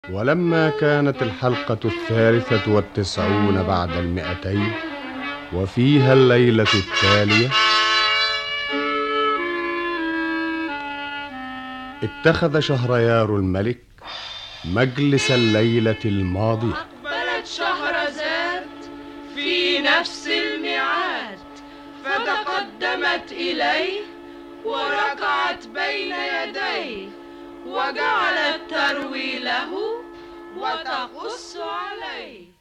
ولما كانت الحلقة 93 بعد 200 وفيها الليلة التالية، اتخذ شهريار الملك مجلس الليلة الماضية. أقبلت شهرزاد في نفس الميعاد، فتقدمت إليه وركعت بين يديه، وجعلت تروي له وتقص عليه.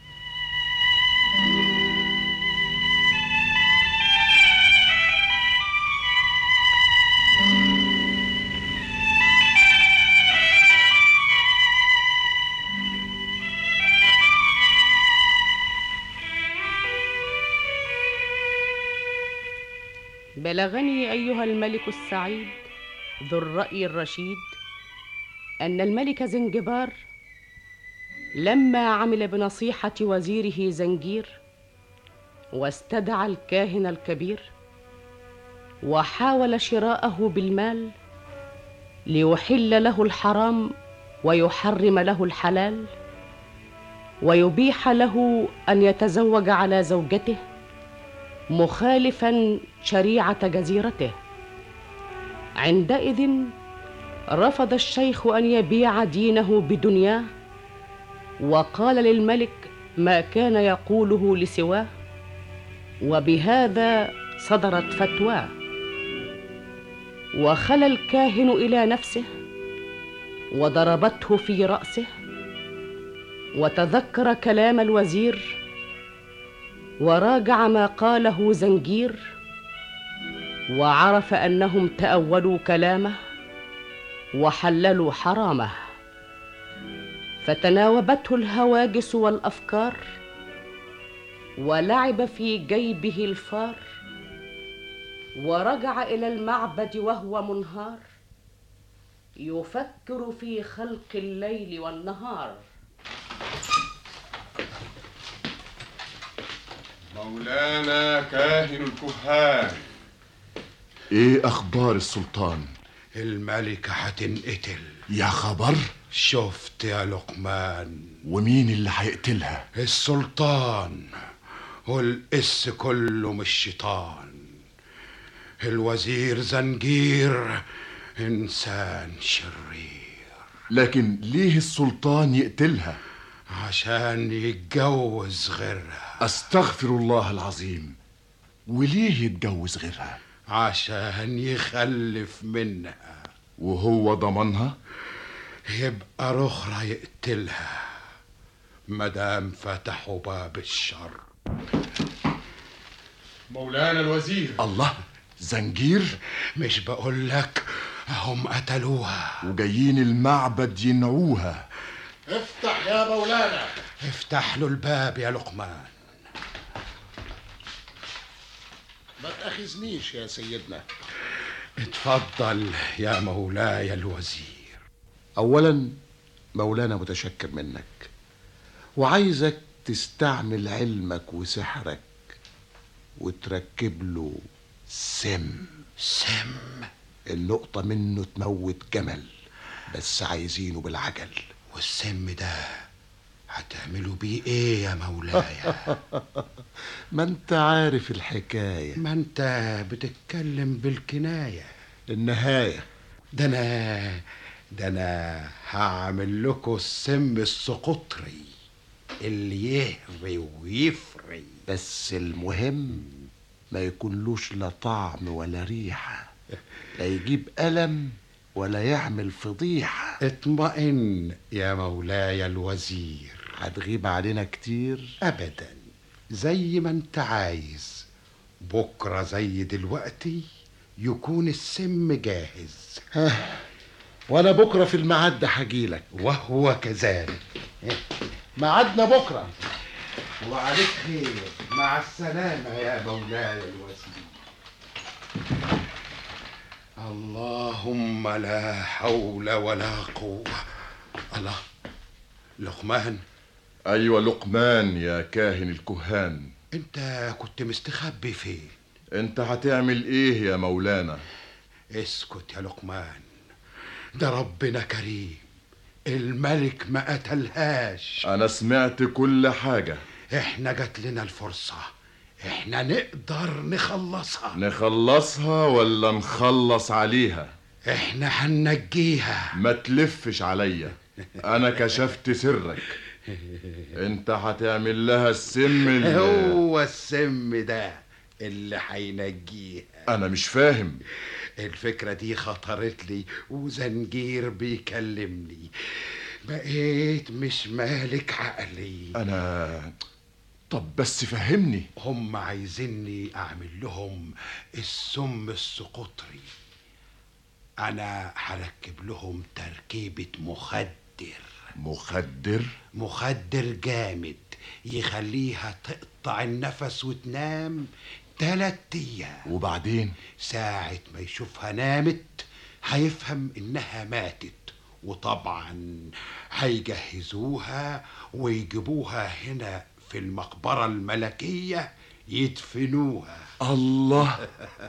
بلغني أيها الملك السعيد ذو الرأي الرشيد أن الملك زنجبار لما عمل بنصيحة وزيره زنجير واستدعى الكاهن الكبير وحاول شراءه بالمال ليحل له الحرام ويحرم له الحلال ويبيح له أن يتزوج على زوجته مخالفا شريعة جزيرته. عندئذ رفض الشيخ أن يبيع دينه بدنياه، وقال للملك ما كان يقوله لسواه، وبهذا صدرت فتواه. وخلى الكاهن إلى نفسه وضربته في رأسه، وتذكر كلام الوزير وراجع ما قاله زنجير، وعرف أنهم تأولوا كلامه وحللوا حرامه، فتناوبته الهواجس والأفكار ولعب في جيبه الفار، ورجع إلى المعبد وهو منهار يفكر في خلق الليل والنهار. مولانا كاهن الكهان، ايه اخبار السلطان؟ الملكة هتنقتل. يا خبر؟ شفت يا لقمان؟ ومين اللي هيقتلها؟ السلطان، والقس كله مش شيطان. الوزير زنجير انسان شرير. لكن ليه السلطان يقتلها؟ عشان يتجوز غيرها. استغفر الله العظيم. وليه يتجوز غيرها؟ عشان يخلف منها. وهو ضمنها؟ يبقى رخرة يقتلها مدام فتحوا باب الشر. مولانا الوزير. الله، زنجير؟ مش بقولك هم قتلوها وجايين المعبد ينعوها. افتح يا مولانا. افتح له الباب يا لقمان. ما تأخذنيش يا سيدنا. اتفضل يا مولاي الوزير. أولا مولانا متشكر منك، وعايزك تستعمل علمك وسحرك وتركب له سم. النقطة منه تموت جمل، بس عايزينه بالعجل. والسم ده هتعملوا بيه ايه يا مولاي؟ ما انت عارف الحكاية. ما انت بتتكلم بالكناية. النهاية ده انا هعمل لكم السم السقطري اللي يهري ويفري. بس المهم ما يكونلوش لا طعم ولا ريحة، لا يجيب ألم ولا يعمل فضيحة. اطمئن يا مولاي الوزير. هتغيب علينا كتير؟ ابدا، زي ما انت عايز. بكرة زي دلوقتي يكون السم جاهز. وانا بكرة في الميعاد ده هجيلك. وهو كذلك. ميعادنا بكرة. وعليك خير. مع السلامة يا مولاي الوزير. اللهم لا حول ولا قوة. الله، لقمان. ايوه لقمان يا كاهن الكهان. انت كنت مستخبي فين؟ انت هتعمل ايه يا مولانا؟ اسكت يا لقمان، ده ربنا كريم الملك ما قتلهاش. انا سمعت كل حاجة. احنا جات لنا الفرصة، احنا نقدر نخلصها ولا نخلص عليها؟ احنا هننجيها. ما تلفش عليا، انا كشفت سرك. انت هتعمل لها السم هو السم ده اللي هينجيها. انا مش فاهم. الفكرة دي خطرت لي وزنجير بيكلمني، بقيت مش مالك عقلي. طب بس فهمني. هم عايزيني اعمل لهم السم السقطري. انا هركب لهم تركيبة مخدر جامد يخليها تقطع النفس وتنام 3 أيام. وبعدين ساعة ما يشوفها نامت هيفهم انها ماتت، وطبعا هيجهزوها ويجيبوها هنا في المقبرة الملكية يدفنوها. الله.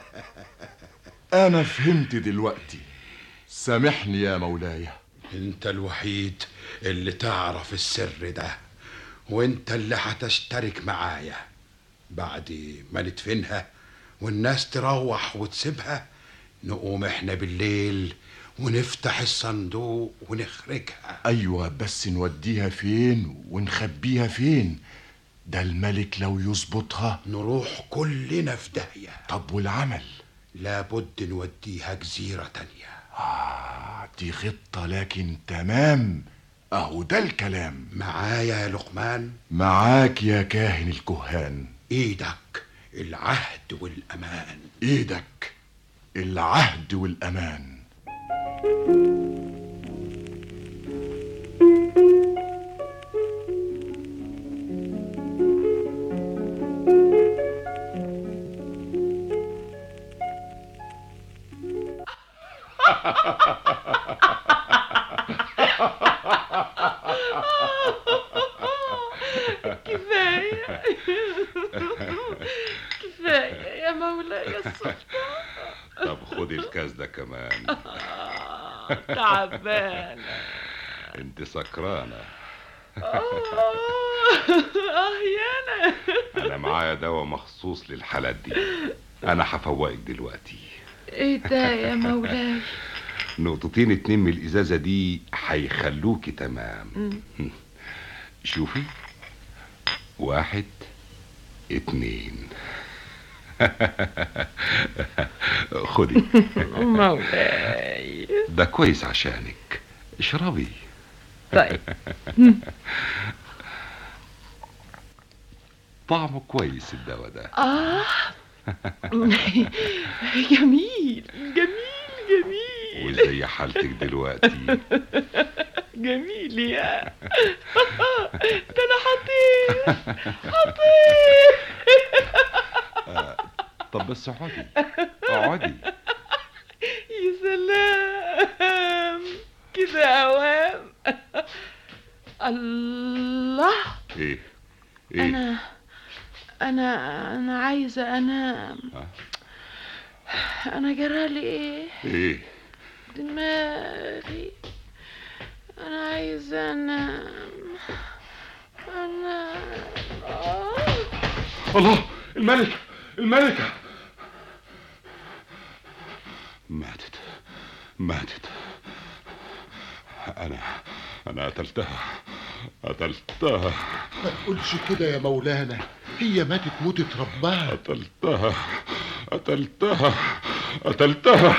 انا فهمت دلوقتي. سامحني يا مولاي. انت الوحيد اللي تعرف السر ده، وانت اللي هتشترك معايا. بعد ما ندفنها والناس تروح وتسيبها، نقوم احنا بالليل ونفتح الصندوق ونخرجها. ايوه، بس نوديها فين ونخبيها فين؟ ده الملك لو يظبطها نروح كلنا في داهية. طب والعمل؟ لابد نوديها جزيرة تانية. دي خطة، لكن تمام. اهو ده الكلام. معايا يا لقمان؟ معاك يا كاهن الكهان. ايدك العهد والأمان. ايدك العهد والأمان. كفاية يا مولاي السلطان. طب خدي الكاس ده كمان. تعبانة. انت سكرانة. يانا. انا معايا دواء مخصوص للحالات دي، انا هفوقك دلوقتي. ايه ده يا مولاي؟ نقطتين 2 من الازازة دي هيخلوكي تمام. شوفي، 1 2. خدي. مولاي ده كويس عشانك، اشربي. طيب. طعمه كويس الدواء ده. جميل جميل جميل. وزي حالتك دلوقتي. جميل يا. ده انا حطيت. طب بس اقعدي. يا سلام كده اوام. الله. ايه انا عايزه انام. انا جرالي ايه دماغي. انا عايزه انام. الله، الملكة ماتت. انا قتلتها. ما تقولش كده يا مولانا، هي ماتت موتة ربها. قتلتها.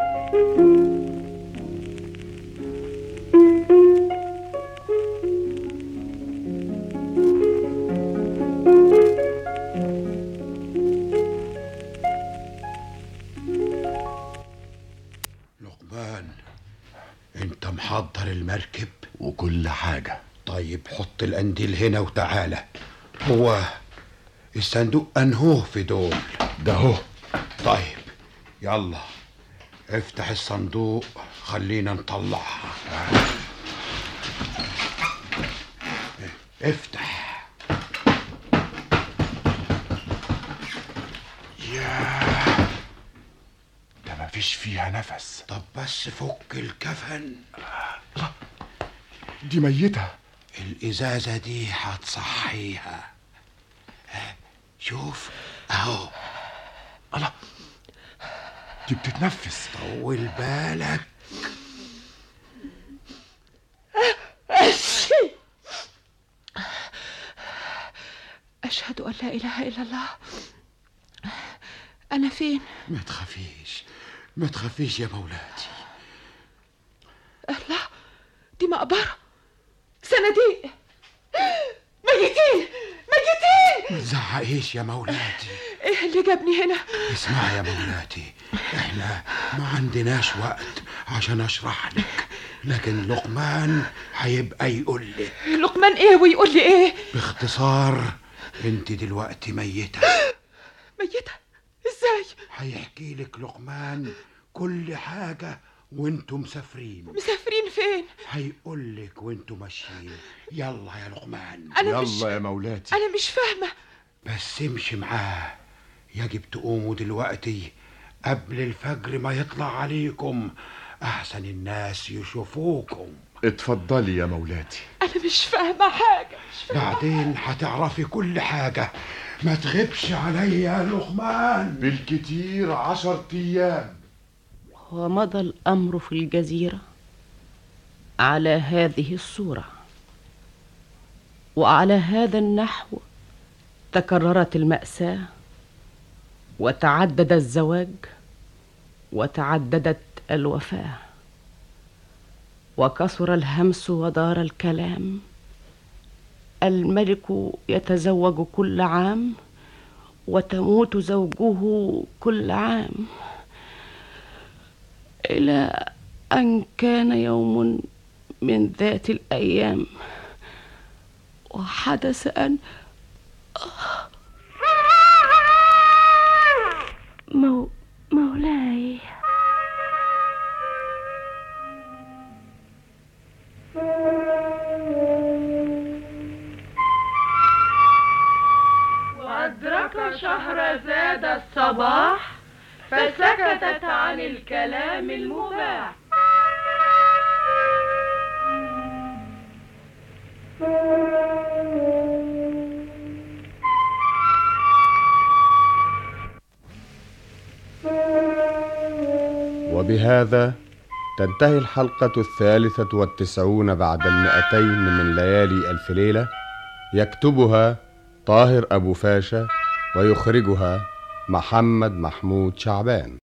لقمان، انت محضر المركب وكل حاجة. طيب حط القنديل هنا وتعالى. هو الصندوق انهوه في دول؟ ده هو. طيب يلا افتح الصندوق، خلينا نطلعها. افتح. ياه، ده مفيش فيها نفس. طب بس فك الكفن. دي ميتة. الإزازة دي هتصحيها. شوف أهو. الله، دي بتتنفس. طول بالك. أشهد أن لا إله إلا الله. أنا فين؟ ما تخافيش ما تخافيش يا مولاتي. الله، دي مقبرة. صناديق. ميتين ميتين. ما تزعقيش يا مولاتي. إيه اللي جابني هنا؟ اسمع يا مولاتي، احنا ما عندناش وقت عشان اشرح لك، لكن لقمان هيبقى يقول لك. لقمان إيه ويقول لي إيه؟ باختصار انت دلوقتي ميتة. ميتة؟ إزاي؟ هيحكي لك لقمان كل حاجة وانتم مسافرين. مسافرين فين؟ هيقول لك وانتم ماشيين. يلا يا لقمان. يلا يا مولاتي. أنا مش فاهمة. بس امشي معاه. يجب تقوموا دلوقتي قبل الفجر ما يطلع عليكم، أحسن الناس يشوفوكم. اتفضلي يا مولاتي. أنا مش فاهمة حاجة. بعدين هتعرفي كل حاجة. ما تغيبش عليا يا لقمان. بالكتير 10 أيام. ومضى الأمر في الجزيرة على هذه الصورة، وعلى هذا النحو تكررت المأساة، وتعدد الزواج، وتعددت الوفاة، وكثر الهمس ودار الكلام. الملك يتزوج كل عام، وتموت زوجه كل عام، إلى أن كان يوم من ذات الأيام وحدث أن مولاي. وأدرك شهرزاد الصباح فسكتت عن الكلام المباح. وبهذا تنتهي الحلقة 93 بعد 200 من ليالي ألف ليلة. يكتبها طاهر أبو فاشا ويخرجها محمد محمود شعبان.